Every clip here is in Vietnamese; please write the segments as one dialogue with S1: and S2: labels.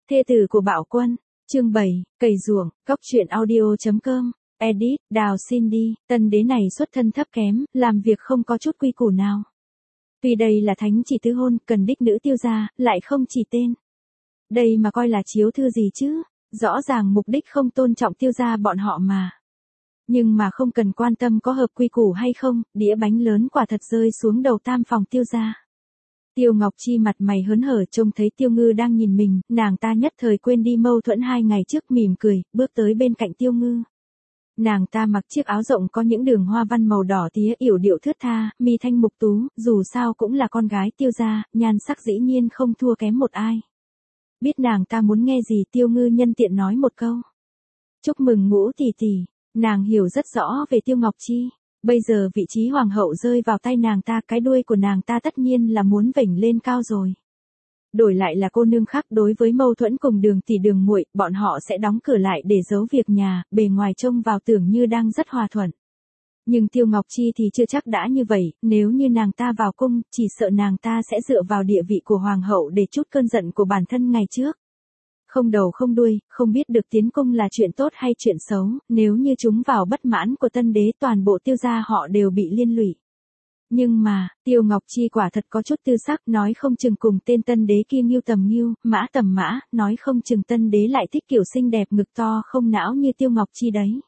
S1: Thê tử của Bạo Quân, chương 7, cày ruộng, cóc truyện audio.com, edit, Đào Cindy, tân đế này xuất thân thấp kém, làm việc không có chút quy củ nào. Vì đây là thánh chỉ tứ hôn, cần đích nữ Tiêu gia, lại không chỉ tên. Đây mà coi là chiếu thư gì chứ, rõ ràng mục đích không tôn trọng Tiêu gia bọn họ mà. Nhưng mà không cần quan tâm có hợp quy củ hay không, đĩa bánh lớn quả thật rơi xuống đầu tam phòng Tiêu gia. Tiêu Ngọc Chi mặt mày hớn hở trông thấy Tiêu Ngư đang nhìn mình, nàng ta nhất thời quên đi mâu thuẫn 2 ngày trước, mỉm cười, bước tới bên cạnh Tiêu Ngư. Nàng ta mặc chiếc áo rộng có những đường hoa văn màu đỏ tía, yểu điệu thướt tha, mi thanh mục tú, dù sao cũng là con gái Tiêu gia, nhan sắc dĩ nhiên không thua kém một ai. Biết nàng ta muốn nghe gì, Tiêu Ngư nhân tiện nói một câu. Chúc mừng Ngũ tỷ tỷ. Nàng hiểu rất rõ về Tiêu Ngọc Chi. Bây giờ vị trí hoàng hậu rơi vào tay nàng ta, cái đuôi của nàng ta tất nhiên là muốn vểnh lên cao rồi. Đổi lại là cô nương khác, đối với mâu thuẫn cùng Đường tỷ Đường muội, bọn họ sẽ đóng cửa lại để giấu việc nhà, bề ngoài trông vào tưởng như đang rất hòa thuận. Nhưng Tiêu Ngọc Chi thì chưa chắc đã như vậy, nếu như nàng ta vào cung, chỉ sợ nàng ta sẽ dựa vào địa vị của hoàng hậu để trút cơn giận của bản thân ngày trước. Không đầu không đuôi, không biết được tiến cung là chuyện tốt hay chuyện xấu, nếu như chúng vào bất mãn của tân đế, toàn bộ Tiêu gia họ đều bị liên lụy. Nhưng mà, Tiêu Ngọc Chi quả thật có chút tư sắc, nói không chừng cùng tên tân đế kia Ngưu tầm Ngưu, Mã tầm Mã, nói không chừng tân đế lại thích kiểu xinh đẹp ngực to không não như Tiêu Ngọc Chi đấy.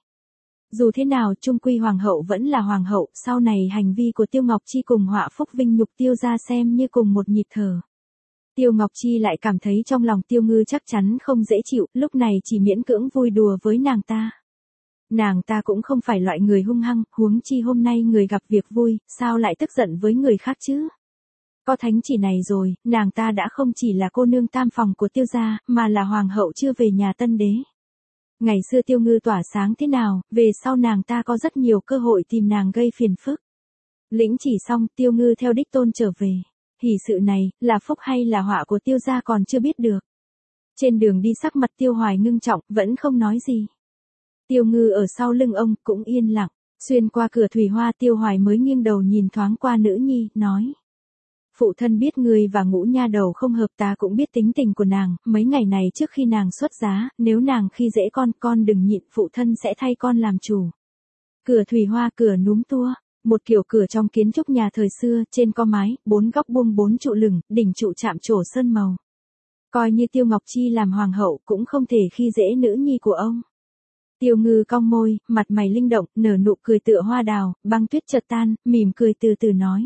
S1: Dù thế nào, chung quy hoàng hậu vẫn là hoàng hậu, sau này hành vi của Tiêu Ngọc Chi cùng họa phúc vinh nhục Tiêu gia xem như cùng một nhịp thở. Tiêu Ngọc Chi lại cảm thấy trong lòng Tiêu Ngư chắc chắn không dễ chịu, lúc này chỉ miễn cưỡng vui đùa với nàng ta. Nàng ta cũng không phải loại người hung hăng, huống chi hôm nay người gặp việc vui, sao lại tức giận với người khác chứ? Có thánh chỉ này rồi, nàng ta đã không chỉ là cô nương tam phòng của Tiêu gia, mà là hoàng hậu chưa về nhà tân đế. Ngày xưa Tiêu Ngư tỏa sáng thế nào, về sau nàng ta có rất nhiều cơ hội tìm nàng gây phiền phức. Lĩnh chỉ xong, Tiêu Ngư theo đích tôn trở về. Hỷ sự này, là phúc hay là họa của Tiêu gia còn chưa biết được. Trên đường đi sắc mặt Tiêu Hoài ngưng trọng, vẫn không nói gì. Tiêu Ngư ở sau lưng ông, cũng yên lặng. Xuyên qua cửa thủy hoa, Tiêu Hoài mới nghiêng đầu nhìn thoáng qua nữ nhi, nói. Phụ thân biết người và Ngũ nha đầu không hợp, ta cũng biết tính tình của nàng, mấy ngày này trước khi nàng xuất giá, nếu nàng khi dễ con đừng nhịn, phụ thân sẽ thay con làm chủ. Cửa thủy hoa, cửa núm tua. Một kiểu cửa trong kiến trúc nhà thời xưa, trên có mái, 4 góc buông 4 trụ lửng, đỉnh trụ chạm trổ sơn màu. Coi như Tiêu Ngọc Chi làm hoàng hậu cũng không thể khi dễ nữ nhi của ông. Tiêu Ngư cong môi, mặt mày linh động, nở nụ cười tựa hoa đào, băng tuyết chợt tan, mỉm cười từ từ nói.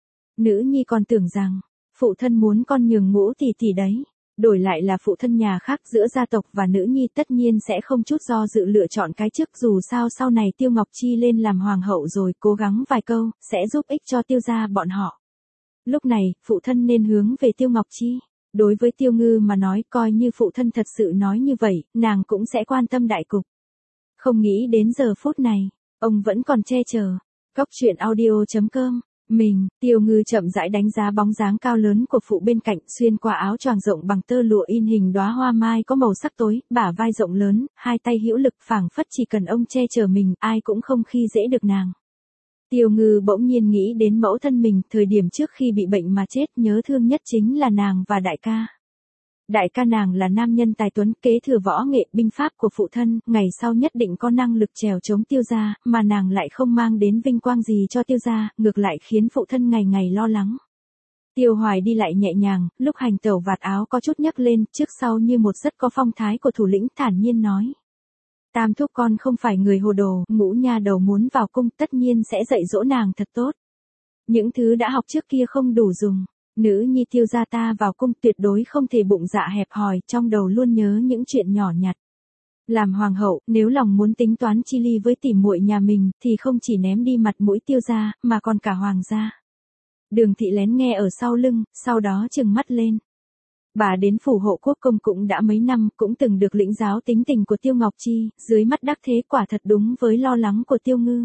S1: Nữ nhi còn tưởng rằng, phụ thân muốn con nhường Ngũ tỷ tỷ đấy. Đổi lại là phụ thân nhà khác, giữa gia tộc và nữ nhi tất nhiên sẽ không chút do dự lựa chọn cái trước, dù sao sau này Tiêu Ngọc Chi lên làm hoàng hậu rồi, cố gắng vài câu, sẽ giúp ích cho Tiêu gia bọn họ. Lúc này, phụ thân nên hướng về Tiêu Ngọc Chi. Đối với Tiêu Ngư mà nói, coi như phụ thân thật sự nói như vậy, nàng cũng sẽ quan tâm đại cục. Không nghĩ đến giờ phút này, ông vẫn còn che chở. Cóc truyện audio.com. Tiêu Ngư chậm rãi đánh giá bóng dáng cao lớn của phụ bên cạnh, xuyên qua áo choàng rộng bằng tơ lụa in hình đóa hoa mai có màu sắc tối, bả vai rộng lớn, hai tay hữu lực, phảng phất chỉ cần ông che chở mình, ai cũng không khi dễ được nàng. Tiêu Ngư bỗng nhiên nghĩ đến mẫu thân mình, thời điểm trước khi bị bệnh mà chết, nhớ thương nhất chính là nàng và đại ca. Đại ca nàng là nam nhân tài tuấn, kế thừa võ nghệ binh pháp của phụ thân, ngày sau nhất định có năng lực trèo chống Tiêu gia, mà nàng lại không mang đến vinh quang gì cho Tiêu gia, ngược lại khiến phụ thân ngày ngày lo lắng. Tiêu Hoài đi lại nhẹ nhàng, lúc hành tẩu vạt áo có chút nhấc lên, trước sau như một rất có phong thái của thủ lĩnh, thản nhiên nói. Tam thúc con không phải người hồ đồ, Ngũ nha đầu muốn vào cung tất nhiên sẽ dạy dỗ nàng thật tốt. Những thứ đã học trước kia không đủ dùng. Nữ nhi Tiêu gia ta vào cung tuyệt đối không thể bụng dạ hẹp hòi, trong đầu luôn nhớ những chuyện nhỏ nhặt. Làm hoàng hậu, nếu lòng muốn tính toán chi ly với tỉ muội nhà mình, thì không chỉ ném đi mặt mũi Tiêu gia, mà còn cả hoàng gia. Đường thị lén nghe ở sau lưng, sau đó trừng mắt lên. Bà đến phủ hộ quốc công cũng đã mấy năm, cũng từng được lĩnh giáo tính tình của Tiêu Ngọc Chi, dưới mắt đắc thế quả thật đúng với lo lắng của Tiêu Ngư.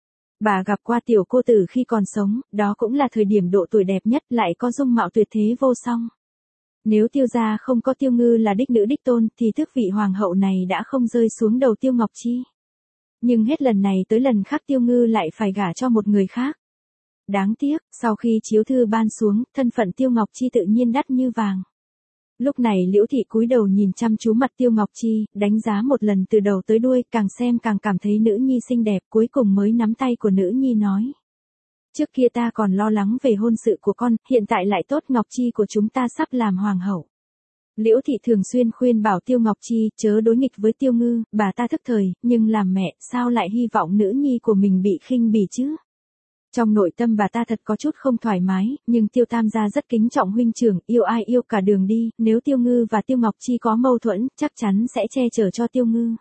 S1: Bà gặp qua tiểu cô tử khi còn sống, đó cũng là thời điểm độ tuổi đẹp nhất, lại có dung mạo tuyệt thế vô song. Nếu Tiêu gia không có Tiêu Ngư là đích nữ đích tôn, thì tước vị hoàng hậu này đã không rơi xuống đầu Tiêu Ngọc Chi. Nhưng hết lần này tới lần khác Tiêu Ngư lại phải gả cho một người khác. Đáng tiếc, sau khi chiếu thư ban xuống, thân phận Tiêu Ngọc Chi tự nhiên đắt như vàng. Lúc này Liễu Thị cúi đầu nhìn chăm chú mặt Tiêu Ngọc Chi, đánh giá một lần từ đầu tới đuôi, càng xem càng cảm thấy nữ nhi xinh đẹp, cuối cùng mới nắm tay của nữ nhi nói. Trước kia ta còn lo lắng về hôn sự của con, hiện tại lại tốt, Ngọc Chi của chúng ta sắp làm hoàng hậu. Liễu Thị thường xuyên khuyên bảo Tiêu Ngọc Chi chớ đối nghịch với Tiêu Ngư, bà ta thức thời, nhưng làm mẹ sao lại hy vọng nữ nhi của mình bị khinh bỉ chứ? Trong nội tâm bà ta thật có chút không thoải mái, nhưng Tiêu Tam gia rất kính trọng huynh trưởng, yêu ai yêu cả đường đi, nếu Tiêu Ngư và Tiêu Ngọc Chi có mâu thuẫn, chắc chắn sẽ che chở cho Tiêu Ngư.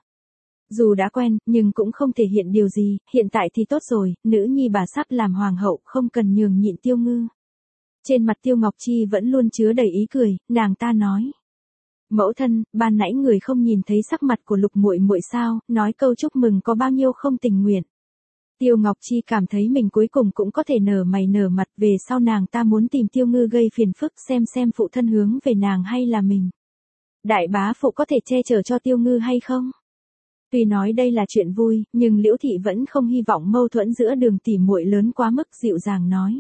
S1: Dù đã quen, nhưng cũng không thể hiện điều gì, hiện tại thì tốt rồi, nữ nhi bà sắp làm hoàng hậu, không cần nhường nhịn Tiêu Ngư. Trên mặt Tiêu Ngọc Chi vẫn luôn chứa đầy ý cười, nàng ta nói. Mẫu thân, ban nãy người không nhìn thấy sắc mặt của Lục muội muội sao, nói câu chúc mừng có bao nhiêu không tình nguyện. Tiêu Ngọc Chi cảm thấy mình cuối cùng cũng có thể nở mày nở mặt, về sau nàng ta muốn tìm Tiêu Ngư gây phiền phức, xem phụ thân hướng về nàng hay là mình. Đại bá phụ có thể che chở cho Tiêu Ngư hay không? Tuy nói đây là chuyện vui, nhưng Liễu Thị vẫn không hy vọng mâu thuẫn giữa Đường tỷ muội lớn quá mức, dịu dàng nói.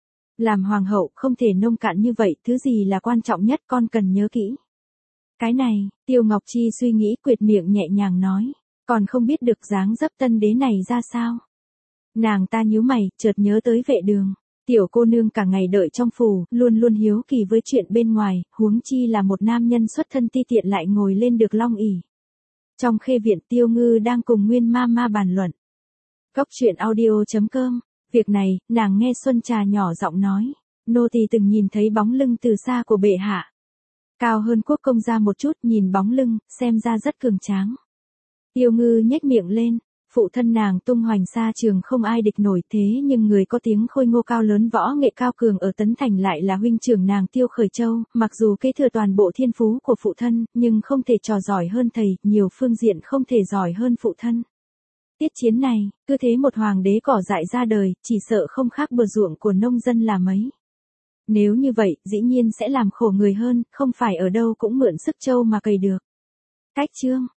S1: Làm hoàng hậu không thể nông cạn như vậy, thứ gì là quan trọng nhất con cần nhớ kỹ. Cái này, Tiêu Ngọc Chi suy nghĩ quyệt miệng nhẹ nhàng nói, còn không biết được dáng dấp tân đế này ra sao. Nàng ta nhíu mày, chợt nhớ tới Vệ Đường. Tiểu cô nương cả ngày đợi trong phủ, luôn luôn hiếu kỳ với chuyện bên ngoài, huống chi là một nam nhân xuất thân ti tiện lại ngồi lên được long ỷ. Trong khê viện Tiêu Ngư đang cùng Nguyên Ma bàn luận. Cốc truyện audio.com. Việc này, nàng nghe Xuân Trà nhỏ giọng nói. Nô tỳ từng nhìn thấy bóng lưng từ xa của bệ hạ. Cao hơn Quốc công gia một chút, nhìn bóng lưng, xem ra rất cường tráng. Tiêu Ngư nhếch miệng lên. Phụ thân nàng tung hoành xa trường không ai địch nổi, thế nhưng người có tiếng khôi ngô cao lớn võ nghệ cao cường ở Tấn Thành lại là huynh trưởng nàng Tiêu Khởi Châu, mặc dù kế thừa toàn bộ thiên phú của phụ thân, nhưng không thể trò giỏi hơn thầy, nhiều phương diện không thể giỏi hơn phụ thân. Tiết chiến này, cứ thế một hoàng đế cỏ dại ra đời, chỉ sợ không khác bờ ruộng của nông dân là mấy. Nếu như vậy, dĩ nhiên sẽ làm khổ người hơn, không phải ở đâu cũng mượn sức trâu mà cày được. Cách chương